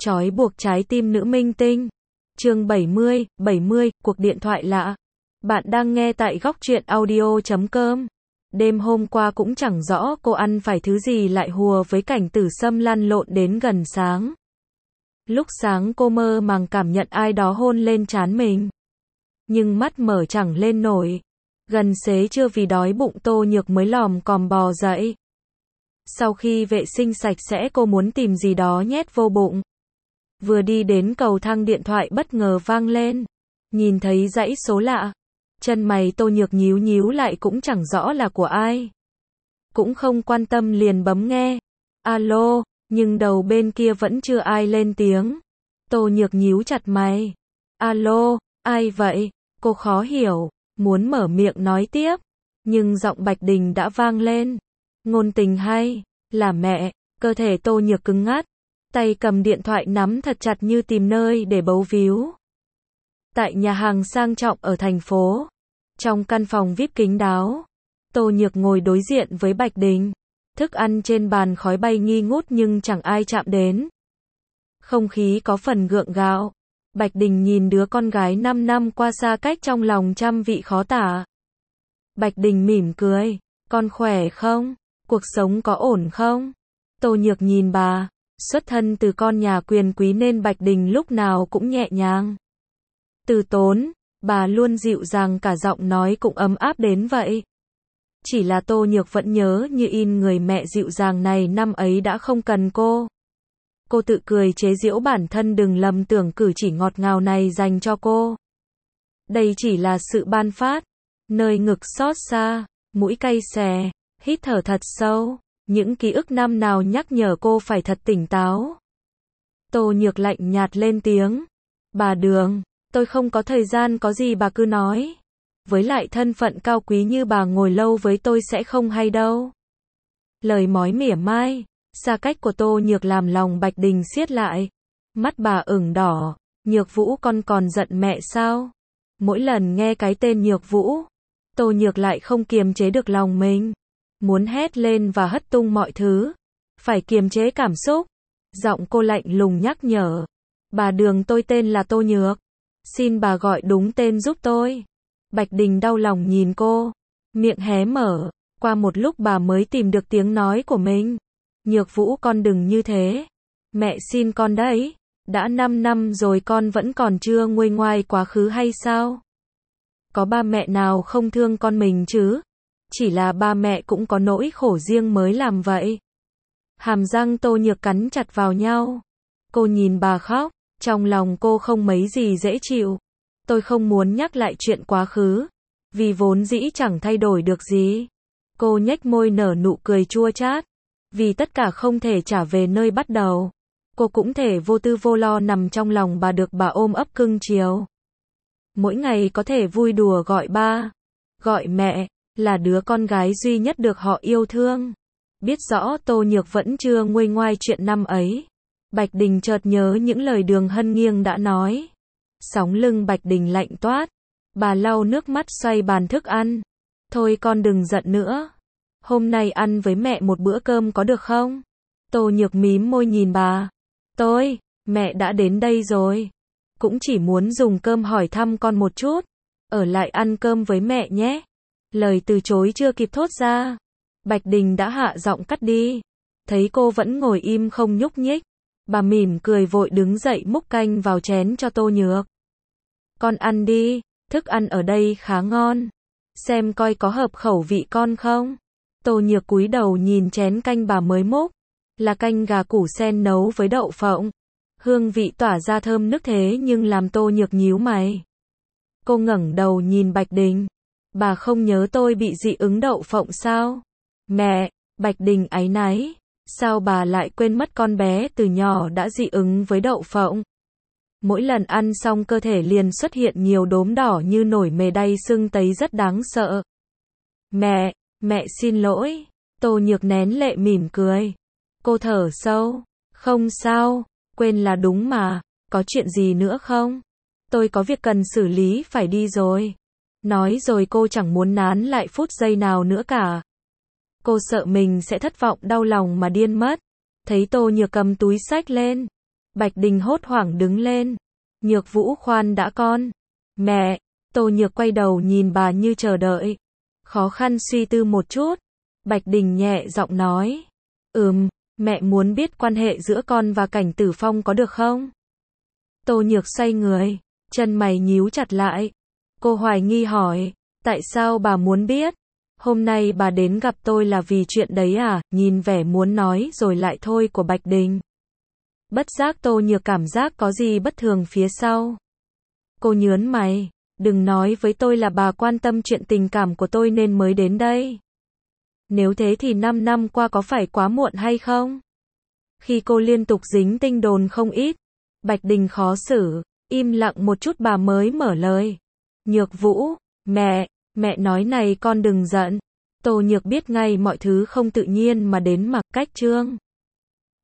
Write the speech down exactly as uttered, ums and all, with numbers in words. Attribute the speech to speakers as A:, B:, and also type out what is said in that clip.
A: Trói buộc trái tim nữ minh tinh. Chương bảy mươi, bảy mươi, cuộc điện thoại lạ. Bạn đang nghe tại góc truyện audio chấm com. Đêm hôm qua cũng chẳng rõ cô ăn phải thứ gì lại hùa với cảnh Tử Sâm lăn lộn đến gần sáng. Lúc sáng cô mơ màng cảm nhận ai đó hôn lên trán mình. Nhưng mắt mở chẳng lên nổi. Gần xế trưa vì đói bụng Tô Nhược mới lòm còm bò dậy. Sau khi vệ sinh sạch sẽ cô muốn tìm gì đó nhét vô bụng. Vừa đi đến cầu thang điện thoại bất ngờ vang lên. Nhìn thấy dãy số lạ. Chân mày Tô Nhược nhíu nhíu lại cũng chẳng rõ là của ai. Cũng không quan tâm liền bấm nghe. Alo, nhưng đầu bên kia vẫn chưa ai lên tiếng. Tô Nhược nhíu chặt mày. Alo, ai vậy? Cô khó hiểu, muốn mở miệng nói tiếp. Nhưng giọng Bạch Đình đã vang lên. Ngôn tình hay, là mẹ, cơ thể Tô Nhược cứng ngắt. Tay cầm điện thoại nắm thật chặt như tìm nơi để bấu víu. Tại nhà hàng sang trọng ở thành phố. Trong căn phòng vi ai pi kín đáo. Tô Nhược ngồi đối diện với Bạch Đình. Thức ăn trên bàn khói bay nghi ngút nhưng chẳng ai chạm đến. Không khí có phần gượng gạo. Bạch Đình nhìn đứa con gái năm năm qua xa cách trong lòng trăm vị khó tả. Bạch Đình mỉm cười. Con khỏe không? Cuộc sống có ổn không? Tô Nhược nhìn bà. Xuất thân từ con nhà quyền quý nên Bạch Đình lúc nào cũng nhẹ nhàng. Từ tốn, bà luôn dịu dàng cả giọng nói cũng ấm áp đến vậy. Chỉ là Tô Nhược vẫn nhớ như in người mẹ dịu dàng này năm ấy đã không cần cô. Cô tự cười chế giễu bản thân đừng lầm tưởng cử chỉ ngọt ngào này dành cho cô. Đây chỉ là sự ban phát. Nơi ngực xót xa, mũi cay xè, hít thở thật sâu. Những ký ức năm nào nhắc nhở cô phải thật tỉnh táo. Tô Nhược lạnh nhạt lên tiếng. Bà Đường, tôi không có thời gian có gì bà cứ nói. Với lại thân phận cao quý như bà ngồi lâu với tôi sẽ không hay đâu. Lời mói mỉa mai, xa cách của Tô Nhược làm lòng Bạch Đình siết lại. Mắt bà ửng đỏ. Nhược Vũ con còn giận mẹ sao? Mỗi lần nghe cái tên Nhược Vũ, Tô Nhược lại không kiềm chế được lòng mình. Muốn hét lên và hất tung mọi thứ. Phải kiềm chế cảm xúc. Giọng cô lạnh lùng nhắc nhở. Bà Đường tôi tên là Tô Nhược. Xin bà gọi đúng tên giúp tôi. Bạch Đình đau lòng nhìn cô. Miệng hé mở. Qua một lúc bà mới tìm được tiếng nói của mình. Nhược Vũ con đừng như thế. Mẹ xin con đấy. Đã năm năm rồi con vẫn còn chưa nguôi ngoai quá khứ hay sao? Có ba mẹ nào không thương con mình chứ? Chỉ là ba mẹ cũng có nỗi khổ riêng mới làm vậy. Hàm răng Tô Nhược cắn chặt vào nhau. Cô nhìn bà khóc. Trong lòng cô không mấy gì dễ chịu. Tôi không muốn nhắc lại chuyện quá khứ. Vì vốn dĩ chẳng thay đổi được gì. Cô nhếch môi nở nụ cười chua chát. Vì tất cả không thể trả về nơi bắt đầu. Cô cũng thể vô tư vô lo nằm trong lòng bà được bà ôm ấp cưng chiều. Mỗi ngày có thể vui đùa gọi ba, gọi mẹ, là đứa con gái duy nhất được họ yêu thương. Biết rõ Tô Nhược vẫn chưa nguôi ngoai chuyện năm ấy. Bạch Đình chợt nhớ những lời Đường Hân Nghiêng đã nói. Sóng lưng Bạch Đình lạnh toát. Bà lau nước mắt xoay bàn thức ăn. Thôi con đừng giận nữa. Hôm nay ăn với mẹ một bữa cơm có được không? Tô Nhược mím môi nhìn bà. Tôi, mẹ đã đến đây rồi. Cũng chỉ muốn dùng cơm hỏi thăm con một chút. Ở lại ăn cơm với mẹ nhé. Lời từ chối chưa kịp thốt ra. Bạch Đình đã hạ giọng cắt đi. Thấy cô vẫn ngồi im không nhúc nhích. Bà mỉm cười vội đứng dậy múc canh vào chén cho Tô Nhược. Con ăn đi, thức ăn ở đây khá ngon. Xem coi có hợp khẩu vị con không. Tô Nhược cúi đầu nhìn chén canh bà mới múc. Là canh gà củ sen nấu với đậu phộng. Hương vị tỏa ra thơm nức thế nhưng làm Tô Nhược nhíu mày. Cô ngẩng đầu nhìn Bạch Đình. Bà không nhớ tôi bị dị ứng đậu phộng sao? Mẹ, Bạch Đình áy náy. Sao bà lại quên mất con bé từ nhỏ đã dị ứng với đậu phộng? Mỗi lần ăn xong cơ thể liền xuất hiện nhiều đốm đỏ như nổi mề đay sưng tấy rất đáng sợ. Mẹ, mẹ xin lỗi. Tô Nhược nén lệ mỉm cười. Cô thở sâu. Không sao, quên là đúng mà. Có chuyện gì nữa không? Tôi có việc cần xử lý phải đi rồi. Nói rồi cô chẳng muốn nán lại phút giây nào nữa cả. Cô sợ mình sẽ thất vọng đau lòng mà điên mất. Thấy Tô Nhược cầm túi xách lên. Bạch Đình hốt hoảng đứng lên. Nhược Vũ khoan đã con. Mẹ, Tô Nhược quay đầu nhìn bà như chờ đợi. Khó khăn suy tư một chút. Bạch Đình nhẹ giọng nói. Ừm, mẹ muốn biết quan hệ giữa con và Cảnh Tử Phong có được không? Tô Nhược xoay người, chân mày nhíu chặt lại. Cô hoài nghi hỏi, tại sao bà muốn biết? Hôm nay bà đến gặp tôi là vì chuyện đấy à? Nhìn vẻ muốn nói rồi lại thôi của Bạch Đình. Bất giác Tô Nhược cảm giác có gì bất thường phía sau. Cô nhớn mày, đừng nói với tôi là bà quan tâm chuyện tình cảm của tôi nên mới đến đây. Nếu thế thì năm năm qua có phải quá muộn hay không? Khi cô liên tục dính tin đồn không ít, Bạch Đình khó xử, im lặng một chút bà mới mở lời. Nhược Vũ, mẹ, mẹ nói này con đừng giận. Tô Nhược biết ngay mọi thứ không tự nhiên mà đến mặc cách trương.